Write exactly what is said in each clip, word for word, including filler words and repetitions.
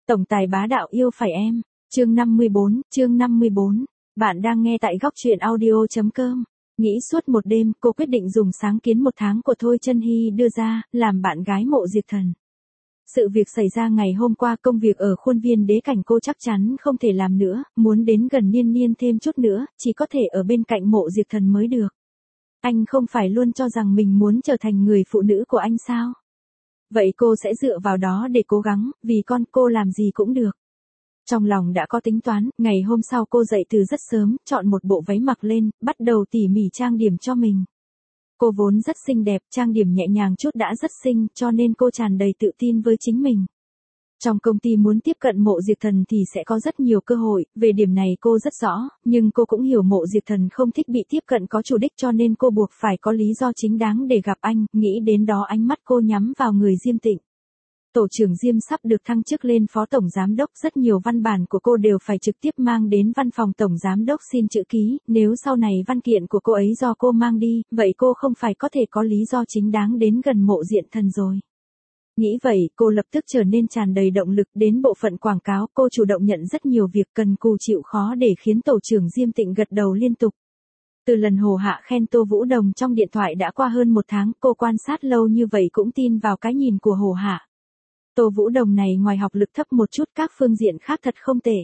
Tổng tài bá đạo yêu phải em. Chương năm mươi bốn, chương năm mươi bốn. Bạn đang nghe tại góc truyện audio chấm com. Nghĩ suốt một đêm, cô quyết định dùng sáng kiến một tháng của Thôi Chân Hy đưa ra, làm bạn gái Mộ Diệp Thần. Sự việc xảy ra ngày hôm qua, công việc ở khuôn viên đế cảnh cô chắc chắn không thể làm nữa, muốn đến gần Niên Niên thêm chút nữa, chỉ có thể ở bên cạnh Mộ Diệp Thần mới được. Anh không phải luôn cho rằng mình muốn trở thành người phụ nữ của anh sao? Vậy cô sẽ dựa vào đó để cố gắng, vì con cô làm gì cũng được. Trong lòng đã có tính toán, ngày hôm sau cô dậy từ rất sớm, chọn một bộ váy mặc lên, bắt đầu tỉ mỉ trang điểm cho mình. Cô vốn rất xinh đẹp, trang điểm nhẹ nhàng chút đã rất xinh, cho nên cô tràn đầy tự tin với chính mình. Trong công ty muốn tiếp cận Mộ Diệp Thần thì sẽ có rất nhiều cơ hội, về điểm này cô rất rõ, nhưng cô cũng hiểu Mộ Diệp Thần không thích bị tiếp cận có chủ đích cho nên cô buộc phải có lý do chính đáng để gặp anh, nghĩ đến đó ánh mắt cô nhắm vào người Diêm Tịnh. Tổ trưởng Diêm sắp được thăng chức lên phó tổng giám đốc, rất nhiều văn bản của cô đều phải trực tiếp mang đến văn phòng tổng giám đốc xin chữ ký, nếu sau này văn kiện của cô ấy do cô mang đi, vậy cô không phải có thể có lý do chính đáng đến gần Mộ Diệp Thần rồi. Nghĩ vậy, cô lập tức trở nên tràn đầy động lực, đến bộ phận quảng cáo, cô chủ động nhận rất nhiều việc cần cù chịu khó để khiến tổ trưởng Diêm Tịnh gật đầu liên tục. Từ lần Hồ Hạ khen Tô Vũ Đồng trong điện thoại đã qua hơn một tháng, cô quan sát lâu như vậy cũng tin vào cái nhìn của Hồ Hạ. Tô Vũ Đồng này ngoài học lực thấp một chút, các phương diện khác thật không tệ.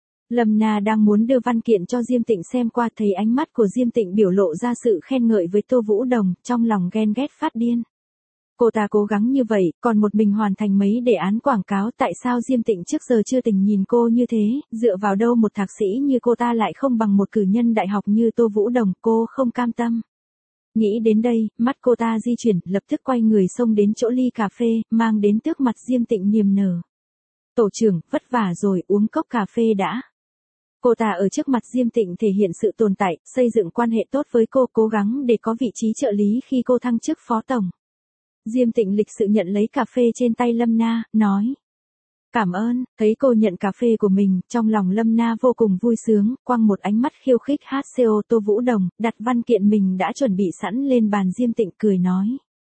Lâm Na đang muốn đưa văn kiện cho Diêm Tịnh xem qua, thấy ánh mắt của Diêm Tịnh biểu lộ ra sự khen ngợi với Tô Vũ Đồng, trong lòng ghen ghét phát điên. Cô ta cố gắng như vậy, còn một mình hoàn thành mấy đề án quảng cáo, tại sao Diêm Tịnh trước giờ chưa từng nhìn cô như thế, dựa vào đâu một thạc sĩ như cô ta lại không bằng một cử nhân đại học như Tô Vũ Đồng, cô không cam tâm. Nghĩ đến đây, mắt cô ta di chuyển, lập tức quay người xông đến chỗ ly cà phê, mang đến trước mặt Diêm Tịnh niềm nở. Tổ trưởng, vất vả rồi, uống cốc cà phê đã. Cô ta ở trước mặt Diêm Tịnh thể hiện sự tồn tại, xây dựng quan hệ tốt với cô, cố gắng để có vị trí trợ lý khi cô thăng chức phó tổng. Diêm Tịnh lịch sự nhận lấy cà phê trên tay Lâm Na, nói. Cảm ơn, thấy cô nhận cà phê của mình, trong lòng Lâm Na vô cùng vui sướng, quăng một ánh mắt khiêu khích hát co Tô Vũ Đồng, đặt văn kiện mình đã chuẩn bị sẵn lên bàn. Diêm Tịnh cười nói.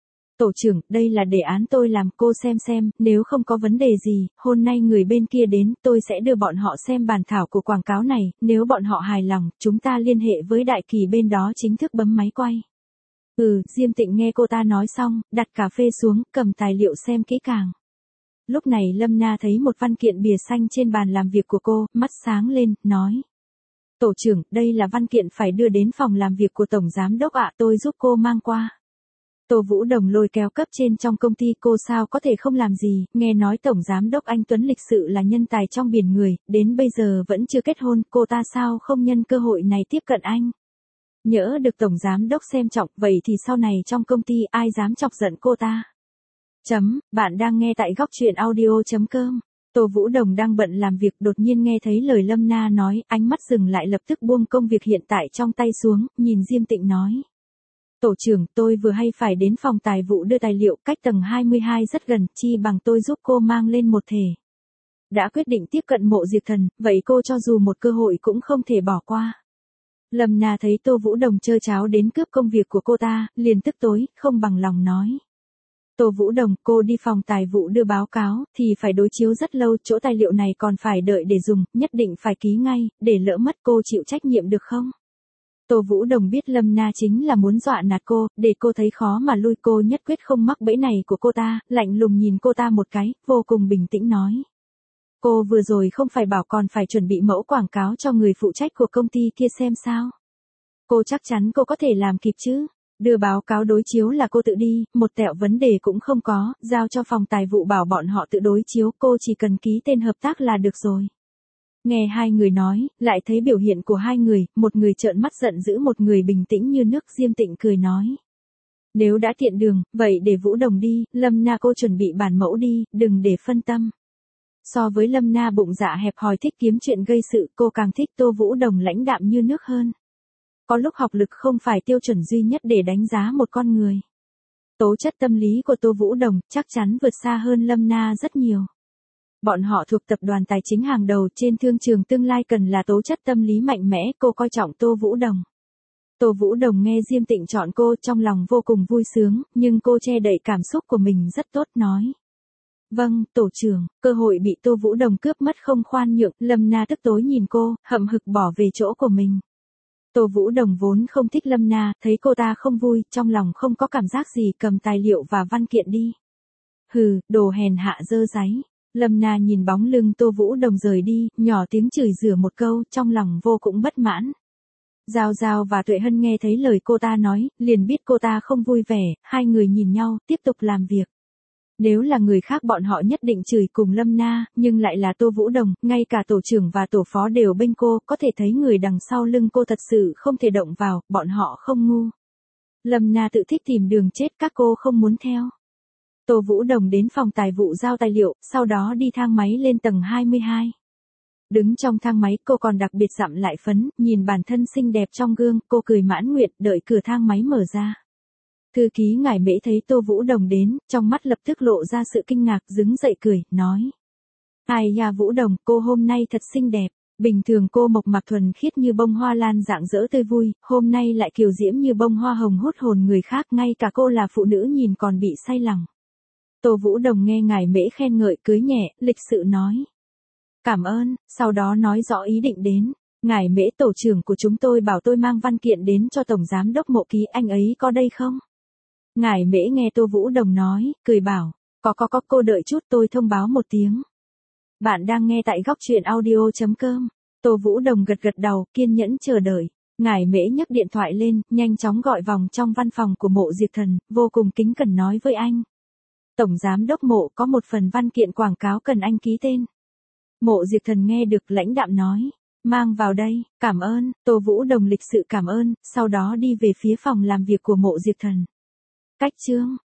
Tổ trưởng, đây là đề án tôi làm, cô xem xem, nếu không có vấn đề gì, hôm nay người bên kia đến, tôi sẽ đưa bọn họ xem bản thảo của quảng cáo này, nếu bọn họ hài lòng, chúng ta liên hệ với đại kỳ bên đó chính thức bấm máy quay. Ừ, Diêm Tịnh nghe cô ta nói xong, đặt cà phê xuống, cầm tài liệu xem kỹ càng. Lúc này Lâm Na thấy một văn kiện bìa xanh trên bàn làm việc của cô, mắt sáng lên, nói. Tổ trưởng, đây là văn kiện phải đưa đến phòng làm việc của Tổng Giám Đốc ạ, tôi giúp cô mang qua. Tô Vũ Đồng lôi kéo cấp trên trong công ty, cô sao có thể không làm gì, nghe nói Tổng Giám Đốc anh Tuấn lịch sự là nhân tài trong biển người, đến bây giờ vẫn chưa kết hôn, cô ta sao không nhân cơ hội này tiếp cận anh. Nhỡ được Tổng Giám Đốc xem trọng, vậy thì sau này trong công ty ai dám chọc giận cô ta. Chấm, bạn đang nghe tại góc truyện audio chấm com. Tô Vũ Đồng đang bận làm việc, đột nhiên nghe thấy lời Lâm Na nói, ánh mắt dừng lại, lập tức buông công việc hiện tại trong tay xuống, nhìn Diêm Tịnh nói. Tổ trưởng, tôi vừa hay phải đến phòng tài vụ đưa tài liệu, cách tầng hai mươi hai rất gần, chi bằng tôi giúp cô mang lên một thể. Đã quyết định tiếp cận Mộ Diệp Thần, vậy cô cho dù một cơ hội cũng không thể bỏ qua. Lâm Na thấy Tô Vũ Đồng trơ cháo đến cướp công việc của cô ta, liền tức tối, không bằng lòng nói. Tô Vũ Đồng, cô đi phòng tài vụ đưa báo cáo, thì phải đối chiếu rất lâu, chỗ tài liệu này còn phải đợi để dùng, nhất định phải ký ngay, để lỡ mất cô chịu trách nhiệm được không? Tô Vũ Đồng biết Lâm Na chính là muốn dọa nạt cô, để cô thấy khó mà lui, cô nhất quyết không mắc bẫy này của cô ta, lạnh lùng nhìn cô ta một cái, vô cùng bình tĩnh nói. Cô vừa rồi không phải bảo còn phải chuẩn bị mẫu quảng cáo cho người phụ trách của công ty kia xem sao? Cô chắc chắn cô có thể làm kịp chứ? Đưa báo cáo đối chiếu là cô tự đi, một tẹo vấn đề cũng không có, giao cho phòng tài vụ bảo bọn họ tự đối chiếu, cô chỉ cần ký tên hợp tác là được rồi. Nghe hai người nói, lại thấy biểu hiện của hai người, một người trợn mắt giận dữ, một người bình tĩnh như nước. Diêm Tịnh cười nói. Nếu đã tiện đường, vậy để Vũ Đồng đi, Lâm Na cô chuẩn bị bản mẫu đi, đừng để phân tâm. So với Lâm Na bụng dạ hẹp hòi thích kiếm chuyện gây sự, cô càng thích Tô Vũ Đồng lãnh đạm như nước hơn. Có lúc học lực không phải tiêu chuẩn duy nhất để đánh giá một con người. Tố chất tâm lý của Tô Vũ Đồng chắc chắn vượt xa hơn Lâm Na rất nhiều. Bọn họ thuộc tập đoàn tài chính hàng đầu trên thương trường, tương lai cần là tố chất tâm lý mạnh mẽ, cô coi trọng Tô Vũ Đồng. Tô Vũ Đồng nghe Diêm Tịnh chọn cô, trong lòng vô cùng vui sướng, nhưng cô che đậy cảm xúc của mình rất tốt, nói. Vâng, tổ trưởng, cơ hội bị Tô Vũ Đồng cướp mất không khoan nhượng, Lâm Na tức tối nhìn cô, hậm hực bỏ về chỗ của mình. Tô Vũ Đồng vốn không thích Lâm Na, thấy cô ta không vui, trong lòng không có cảm giác gì, cầm tài liệu và văn kiện đi. Hừ, đồ hèn hạ dơ dáy. Lâm Na nhìn bóng lưng Tô Vũ Đồng rời đi, nhỏ tiếng chửi rủa một câu, trong lòng vô cùng bất mãn. Giao Giao và Tuệ Hân nghe thấy lời cô ta nói, liền biết cô ta không vui vẻ, hai người nhìn nhau, tiếp tục làm việc. Nếu là người khác bọn họ nhất định chửi cùng Lâm Na, nhưng lại là Tô Vũ Đồng, ngay cả tổ trưởng và tổ phó đều bênh cô, có thể thấy người đằng sau lưng cô thật sự không thể động vào, bọn họ không ngu. Lâm Na tự thích tìm đường chết, các cô không muốn theo. Tô Vũ Đồng đến phòng tài vụ giao tài liệu, sau đó đi thang máy lên tầng hai mươi hai. Đứng trong thang máy cô còn đặc biệt dặm lại phấn, nhìn bản thân xinh đẹp trong gương, cô cười mãn nguyện, đợi cửa thang máy mở ra. Thư ký Ngải Mễ thấy Tô Vũ Đồng đến, trong mắt lập tức lộ ra sự kinh ngạc, đứng dậy cười, nói. Ai ya Vũ Đồng, cô hôm nay thật xinh đẹp, bình thường cô mộc mạc thuần khiết như bông hoa lan rạng rỡ tươi vui, hôm nay lại kiều diễm như bông hoa hồng hút hồn người khác, ngay cả cô là phụ nữ nhìn còn bị say lòng. Tô Vũ Đồng nghe Ngải Mễ khen ngợi cưới nhẹ, lịch sự nói. Cảm ơn, sau đó nói rõ ý định đến. Ngải Mễ tổ trưởng của chúng tôi bảo tôi mang văn kiện đến cho Tổng Giám đốc Mộ ký, anh ấy có đây không? Ngải Mễ nghe Tô Vũ Đồng nói, cười bảo, có có có cô đợi chút tôi thông báo một tiếng. Bạn đang nghe tại góc truyện audio.com. Tô Vũ Đồng gật gật đầu, kiên nhẫn chờ đợi. Ngải Mễ nhấc điện thoại lên, nhanh chóng gọi vòng trong văn phòng của Mộ Diệp Thần, vô cùng kính cẩn nói với anh. Tổng Giám đốc Mộ có một phần văn kiện quảng cáo cần anh ký tên. Mộ Diệp Thần nghe được lãnh đạm nói, mang vào đây, cảm ơn, Tô Vũ Đồng lịch sự cảm ơn, sau đó đi về phía phòng làm việc của Mộ Diệp Thần. Cách chương